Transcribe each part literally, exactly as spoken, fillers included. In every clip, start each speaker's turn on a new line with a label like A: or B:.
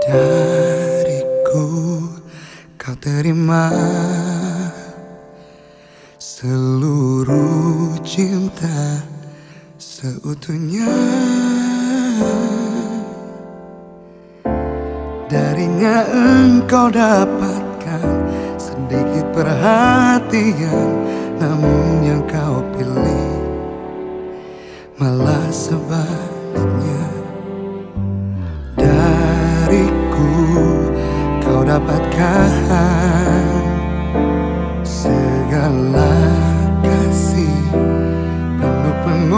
A: Dariku kau terima seluruh cinta seutuhnya. Darinya engkau dapatkan sedikit perhatian, namun yang kau pilih malah sebaliknya. Dariku kau dapatkan segala kasih penuh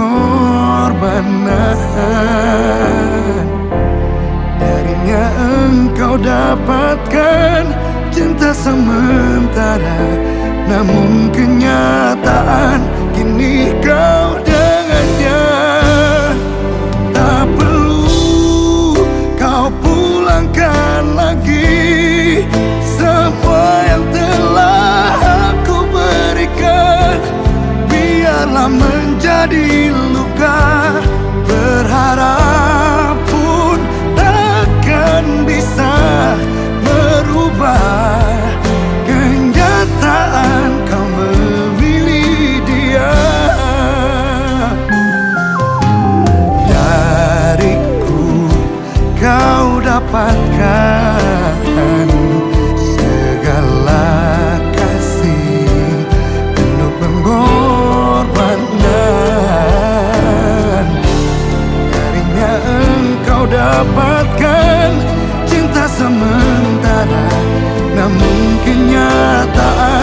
A: pengorbanan. Darinya engkau dapatkan cinta sementara, namun kenyataan kini kau dengannya. Tak perlu kau pulangkan lagi semua yang telah aku berikan. Biarlah menjadi luka, berharap pun takkan bisa merubah kenyataan kau memilih dia. Dariku kau dapatkan segala kasih penuh pengorbanan. Darinya engkau dapatkan cinta sementara, namun kenyataan